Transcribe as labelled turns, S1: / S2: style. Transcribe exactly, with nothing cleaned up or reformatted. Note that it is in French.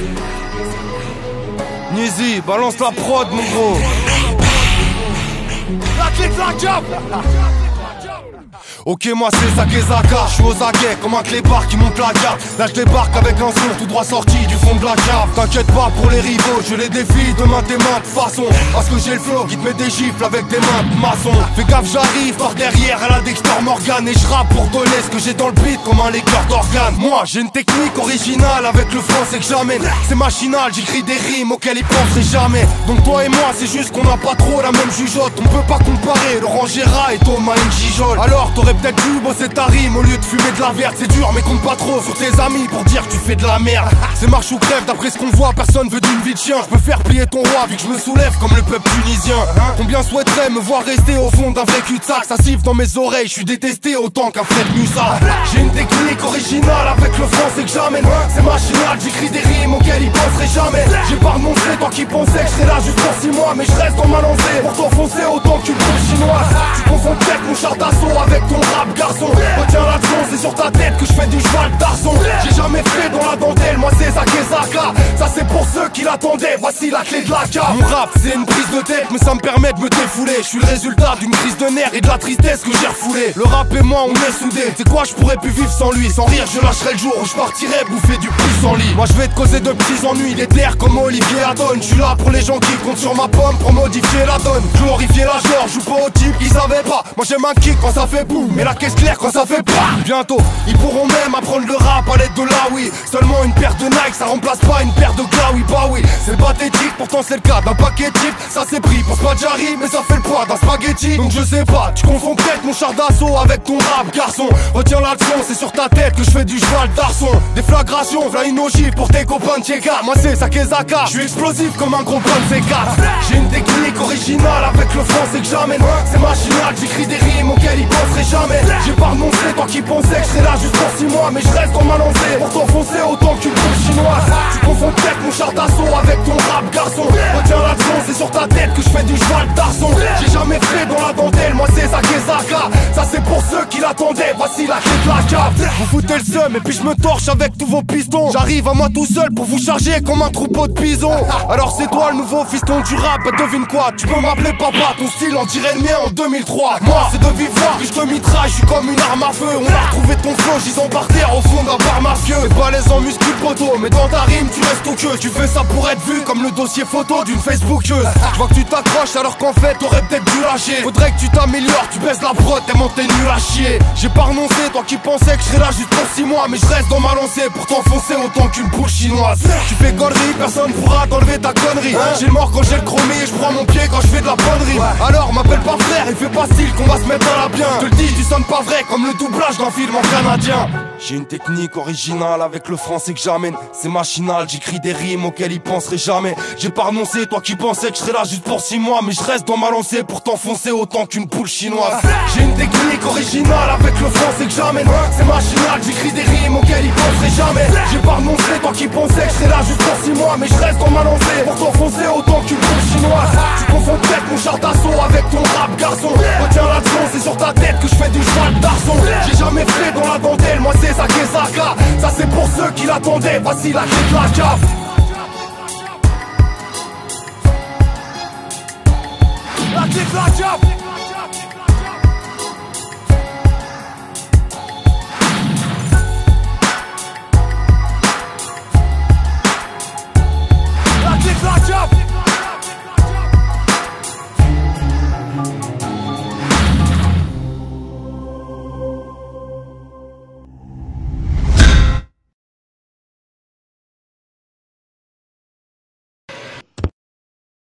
S1: Nizi, balance la prod mon gros. La clé de la cape. Ok, moi c'est Sakezaka, je suis aux aguets comme un clébard qui monte la garde. Là je débarque avec un son tout droit sorti du fond de la cave. T'inquiète pas pour les rivaux, je les défie de main tes mains de façon. Parce que j'ai le flow qui te met des gifles avec des mains de maçon. Fais gaffe, j'arrive par derrière à la Dexter Morgan. Et je rappe pour donner ce que j'ai dans le beat comme un lecteur d'organes. Moi j'ai une technique originale avec le français que j'amène. C'est machinal, j'écris des rimes auxquelles ils penseraient jamais. Donc toi et moi c'est juste qu'on n'a pas trop la même jugeote. On peut pas comparer Laurent Gérard et Thomas N'Gijol. Alors t'aurais peut-être dû bosser ta rime au lieu de fumer de la verte. C'est dur mais compte pas trop sur tes amis pour dire que tu fais de la merde. C'est marche ou crève d'après ce qu'on voit, personne veut d'une vie de chien. Je peux faire plier ton roi vu que je me soulève comme le peuple tunisien. Combien souhaiterait me voir rester au fond d'un vrai cul-de-sac. Ça siffle dans mes oreilles, je suis détesté autant qu'un Fred Musa. J'ai une technique originale avec le français que j'amène. C'est machinal, j'écris des rimes auxquelles ils penseraient jamais. J'ai pas renoncé toi qui pensais que je serais là juste pour six mois. Mais je reste dans ma lancée pour t'enfoncer autant qu'une boule chinoise. Tu confonds peut-être mon char d'assaut avec ton rap garçon. Retiens la leçon, c'est sur ta tête que je fais du cheval d'arçon. J'ai jamais fait dans la dentelle, moi c'est Sakezaka. Ça c'est pour ceux qui l'attendaient, voici la clé de la cave. Mon rap c'est une prise de tête, mais ça me permet de me défouler. Je suis le résultat d'une crise de nerfs et de la tristesse que j'ai refoulée. Le rap et moi on est soudés, c'est quoi je pourrais plus vivre sans lui. Sans rire je lâcherai le jour où je partirai bouffer du pouce en lit. Moi je vais te causer de petits ennuis, des terres comme Olivier Adon. Je suis là pour les gens qui comptent sur ma pomme pour modifier la donne. Glorifier la genre, joue pas au type qui savait pas. Moi j'aime un kick quand ça fait boum, mais la caisse claire quand ça fait pas. Bientôt, ils pourront même apprendre le rap à l'aide de la oui. Seulement une paire de Nike, ça remplace pas une paire de Glaoui. Bah oui, c'est pathétique, pourtant c'est le cas d'un paquet de chips. Ça c'est pris pour Spadjari, mais ça fait le poids d'un spaghetti. Donc je sais pas, tu confonds peut-être mon char d'assaut avec ton rap garçon. Retiens la leçon, c'est sur ta tête que je fais du cheval d'arçon. Déflagration, v'là une ogive pour tes copains de Tcheka. Moi c'est Sakezaka, je suis explosif comme un gros plan de C quatre. J'ai une technique originale avec le français que j'amène. C'est machinal, j'écris des rimes auxquelles ils penseraient jamais. J'ai pas renoncé, toi qui pensais que je serais là juste pour six mois. Mais je reste dans ma lancée pour t'enfoncer autant qu'une boule chinoise. Tu confonds peut-être mon char d'assaut avec ton rap garçon. Retiens la leçon, c'est sur ta tête que je fais du cheval d'arçon. J'ai jamais fait dans la dentelle, moi c'est Sakezaka. Ça c'est pour ceux qui l'attendaient, voici la clé de la cave. Vous foutez le seum et puis je me torche avec tous vos pistons. J'arrive à moi tout seul pour vous charger comme un troupeau de bisons. Alors c'est toi le nouveau fiston du rap, bah devine quoi. Tu peux m'appeler papa, ton style en dirait le mien en deux mille trois. Moi c'est de vive voix que je te mitraille, je suis comme une arme à feu. On a retrouvé ton flow, gisant par terre au fond d'un bar mafieux. T'es pas les en muscu poteau, mais dans ta rime tu restes au queue. Tu fais ça pour être vu comme le dossier photo d'une Facebookeuse. Je vois que tu t'accroches alors qu'en fait t'aurais peut-être dû lâcher. Faudrait que tu t'améliores, tu baisses la prod, tellement t'es nul à chier. J'ai pas renoncé, toi qui pensais que je serais là juste pour six mois. Mais je reste dans ma lancée pour t'enfoncer autant qu'une boule chinoise. Tu fais connerie, personne pourra t'enlever ta connerie. J'ai le mort quand j'ai le chromé et je prends mon pied quand je fais de la bonnerie. Alors m'appelle pas frère, il fait pas style qu'on va se mettre dans la bien. Je te le dis, tu sonnes pas vrai comme le doublage d'un film en canadien. J'ai une technique originale avec le français que j'amène. C'est machinal, j'écris des rimes auxquelles ils penseraient jamais. J'ai pas renoncé, toi qui pensais que je serais là juste pour six mois. Mais je reste dans ma lancée pour t'enfoncer autant qu'une poule chinoise. J'ai une technique originale avec le français que j'amène. C'est machinal, j'écris des rimes auxquelles ils penseraient jamais. J'ai pas renoncé, toi qui pensais que je serais là juste pour six mois. Mais je reste dans ma lancée pour t'enfoncer autant qu'une poule chinoise. Tu confonds peut-être mon char d'assaut avec ton rap garçon. Retiens la leçon, c'est sur ta tête que je fais du cheval d'arçon. J'ai jamais fait dans la dentelle, moi c'est Sakezaka. Ça c'est pour ceux qui l'attendaient, voici la clé de la cave. La clé de la cave.